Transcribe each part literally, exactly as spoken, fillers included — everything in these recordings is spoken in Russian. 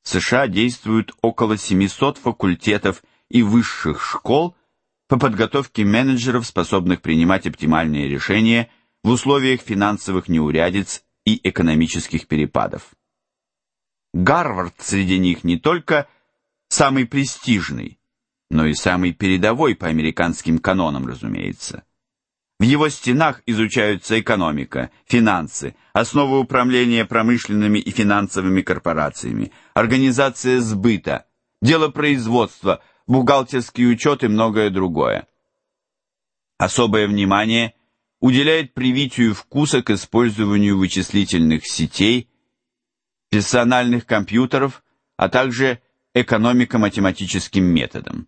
в США действуют около семисот факультетов и высших школ по подготовке менеджеров, способных принимать оптимальные решения в условиях финансовых неурядиц и экономических перепадов. Гарвард среди них не только самый престижный, но и самый передовой по американским канонам, разумеется. В его стенах изучаются экономика, финансы, основы управления промышленными и финансовыми корпорациями, организация сбыта, дело производства, бухгалтерский учет и многое другое. Особое внимание уделяет привитию вкуса к использованию вычислительных сетей, персональных компьютеров, а также экономико-математическим методам.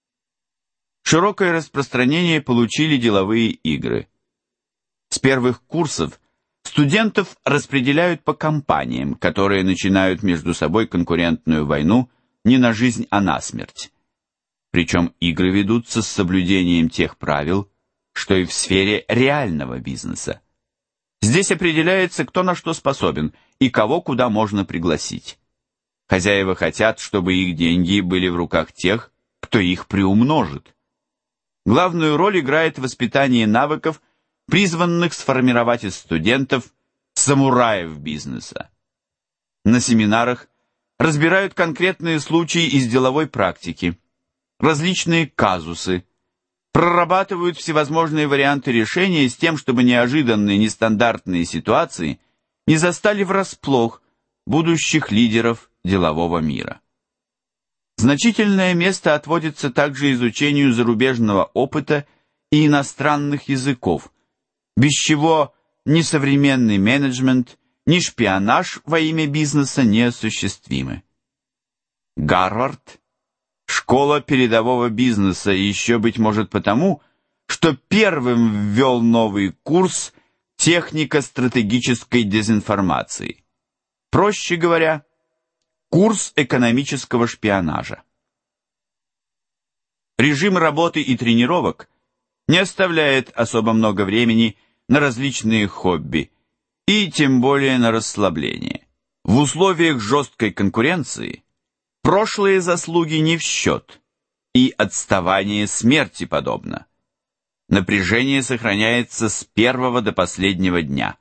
Широкое распространение получили деловые игры. С первых курсов студентов распределяют по компаниям, которые начинают между собой конкурентную войну не на жизнь, а на смерть. Причем игры ведутся с соблюдением тех правил, что и в сфере реального бизнеса. Здесь определяется, кто на что способен и кого куда можно пригласить. Хозяева хотят, чтобы их деньги были в руках тех, кто их приумножит. Главную роль играет воспитание навыков, призванных сформировать из студентов самураев бизнеса. На семинарах разбирают конкретные случаи из деловой практики, различные казусы, прорабатывают всевозможные варианты решения с тем, чтобы неожиданные нестандартные ситуации не застали врасплох будущих лидеров делового мира. Значительное место отводится также изучению зарубежного опыта и иностранных языков, без чего ни современный менеджмент, ни шпионаж во имя бизнеса неосуществимы. Гарвард – школа передового бизнеса, еще, быть может, потому, что первым ввел новый курс «Техника стратегической дезинформации». Проще говоря, курс экономического шпионажа. Режим работы и тренировок не оставляет особо много времени на различные хобби и тем более на расслабление. В условиях жесткой конкуренции прошлые заслуги не в счет, и отставание смерти подобно. Напряжение сохраняется с первого до последнего дня.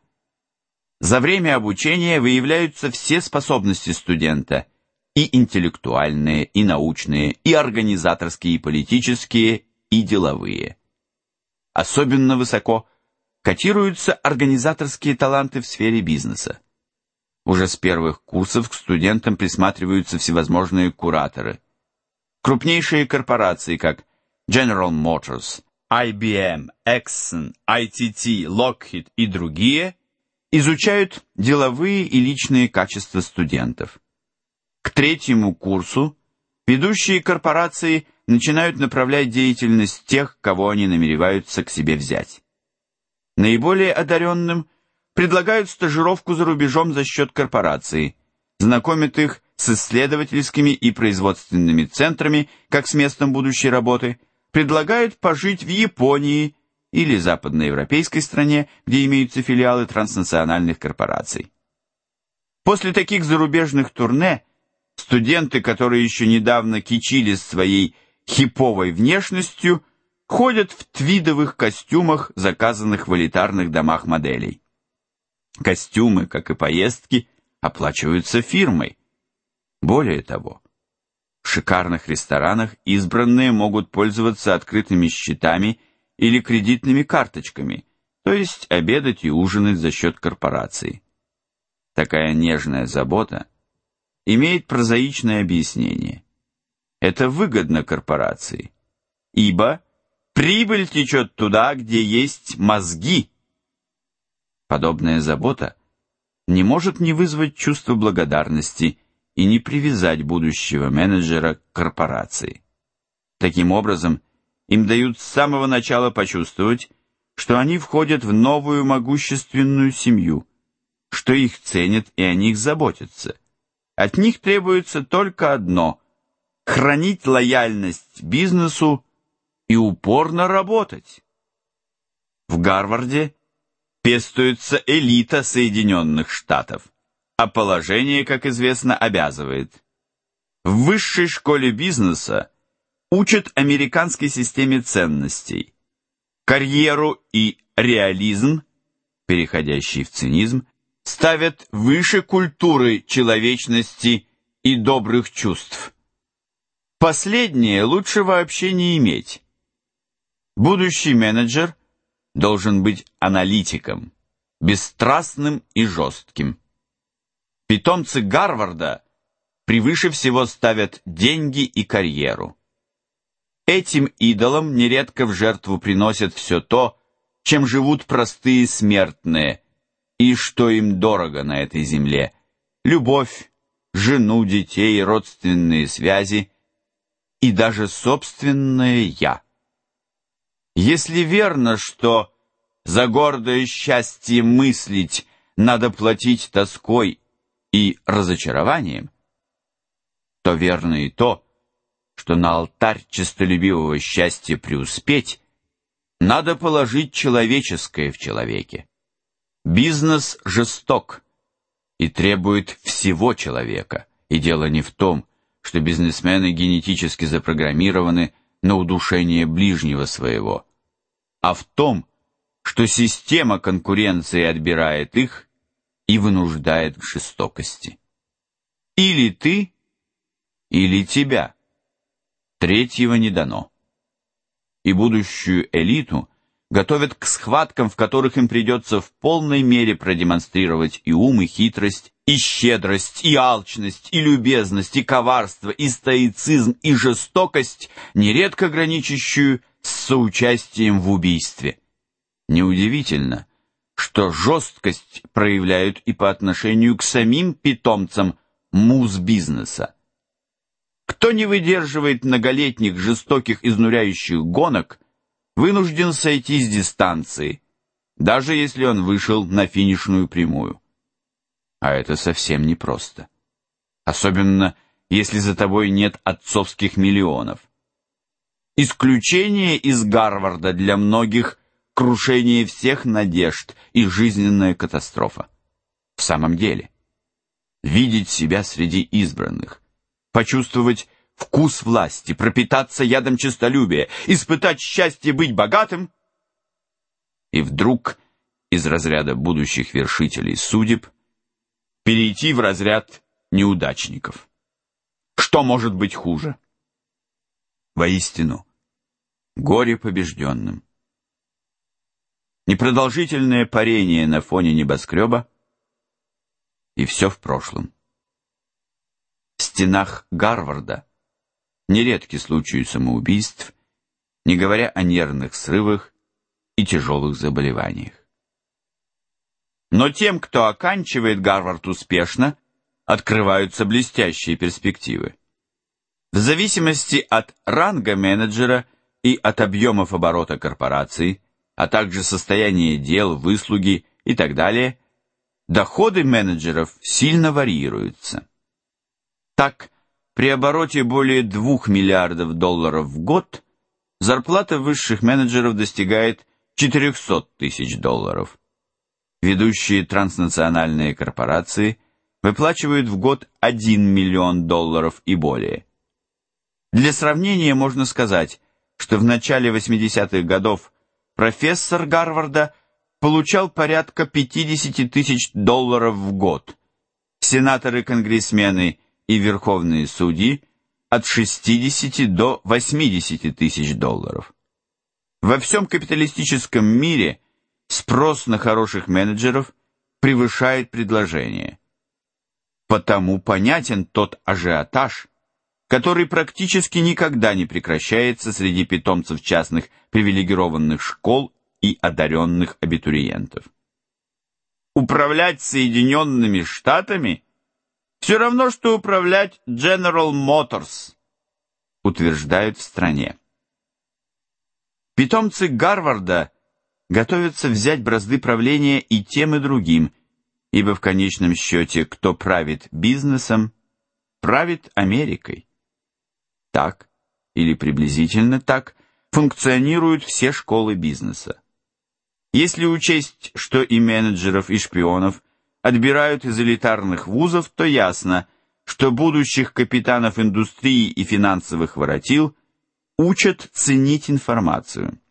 За время обучения выявляются все способности студента, и интеллектуальные, и научные, и организаторские, и политические, и деловые. Особенно высоко котируются организаторские таланты в сфере бизнеса. Уже с первых курсов к студентам присматриваются всевозможные кураторы. Крупнейшие корпорации, как General Motors, ай би эм, Exxon, ай ти ти, Lockheed и другие, изучают деловые и личные качества студентов. К третьему курсу ведущие корпорации начинают направлять деятельность тех, кого они намереваются к себе взять. Наиболее одаренным предлагают стажировку за рубежом за счет корпорации, знакомят их с исследовательскими и производственными центрами, как с местом будущей работы, предлагают пожить в Японии или западноевропейской стране, где имеются филиалы транснациональных корпораций. После таких зарубежных турне студенты, которые еще недавно кичились своей хиповой внешностью, ходят в твидовых костюмах, заказанных в элитарных домах моделей. Костюмы, как и поездки, оплачиваются фирмой. Более того, в шикарных ресторанах избранные могут пользоваться открытыми счетами или кредитными карточками, то есть обедать и ужинать за счет корпорации. Такая нежная забота имеет прозаичное объяснение. Это выгодно корпорации, ибо прибыль течет туда, где есть мозги. Подобная забота не может не вызвать чувство благодарности и не привязать будущего менеджера к корпорации. Таким образом, им дают с самого начала почувствовать, что они входят в новую могущественную семью, что их ценят и о них заботятся. От них требуется только одно – хранить лояльность бизнесу и упорно работать. В Гарварде пестуется элита Соединенных Штатов, а положение, как известно, обязывает. В высшей школе бизнеса учат американской системе ценностей. Карьеру и реализм, переходящий в цинизм, ставят выше культуры человечности и добрых чувств. Последнее лучше вообще не иметь. Будущий менеджер должен быть аналитиком, бесстрастным и жестким. Питомцы Гарварда превыше всего ставят деньги и карьеру. Этим идолам нередко в жертву приносят все то, чем живут простые смертные, и что им дорого на этой земле: любовь, жену, детей, родственные связи и даже собственное «я». Если верно, что за гордое счастье мыслить надо платить тоской и разочарованием, то верно и то, что на алтарь честолюбивого счастья преуспеть надо положить человеческое в человеке. Бизнес жесток и требует всего человека, и дело не в том, что бизнесмены генетически запрограммированы на удушение ближнего своего, а в том, что система конкуренции отбирает их и вынуждает к жестокости. Или ты, или тебя. Третьего не дано. И будущую элиту готовят к схваткам, в которых им придется в полной мере продемонстрировать и ум, и хитрость, и щедрость, и алчность, и любезность, и коварство, и стоицизм, и жестокость, нередко граничащую с соучастием в убийстве. Неудивительно, что жесткость проявляют и по отношению к самим питомцам муз-бизнеса. Кто не выдерживает многолетних жестоких изнуряющих гонок, вынужден сойти с дистанции, даже если он вышел на финишную прямую. А это совсем непросто. Особенно, если за тобой нет отцовских миллионов. Исключение из Гарварда для многих — крушение всех надежд и жизненная катастрофа. В самом деле, видеть себя среди избранных, почувствовать вкус власти, пропитаться ядом честолюбия, испытать счастье быть богатым, и вдруг из разряда будущих вершителей судеб перейти в разряд неудачников. Что может быть хуже? Воистину, горе побежденным. Непродолжительное парение на фоне небоскреба, и все в прошлом. В стенах Гарварда нередки случаи самоубийств, не говоря о нервных срывах и тяжелых заболеваниях. Но тем, кто оканчивает Гарвард успешно, открываются блестящие перспективы. В зависимости от ранга менеджера и от объемов оборота корпорации, а также состояния дел, выслуги и так далее, доходы менеджеров сильно варьируются. Так, при обороте более двух миллиардов долларов в год зарплата высших менеджеров достигает четырехсот тысяч долларов. Ведущие транснациональные корпорации выплачивают в год один миллион долларов и более. Для сравнения можно сказать, что в начале восьмидесятых годов профессор Гарварда получал порядка пятьдесят тысяч долларов в год, сенаторы-конгрессмены и верховные судьи от шестидесяти до восьмидесяти тысяч долларов. Во всем капиталистическом мире спрос на хороших менеджеров превышает предложение. Потому понятен тот ажиотаж, который практически никогда не прекращается среди питомцев частных привилегированных школ и одаренных абитуриентов. Управлять Соединенными Штатами все равно, что управлять General Motors, утверждают в стране. Питомцы Гарварда готовятся взять бразды правления и тем, и другим, ибо в конечном счете, кто правит бизнесом, правит Америкой. Так, или приблизительно так, функционируют все школы бизнеса. Если учесть, что и менеджеров, и шпионов отбирают из элитарных вузов, то ясно, что будущих капитанов индустрии и финансовых воротил учат ценить информацию.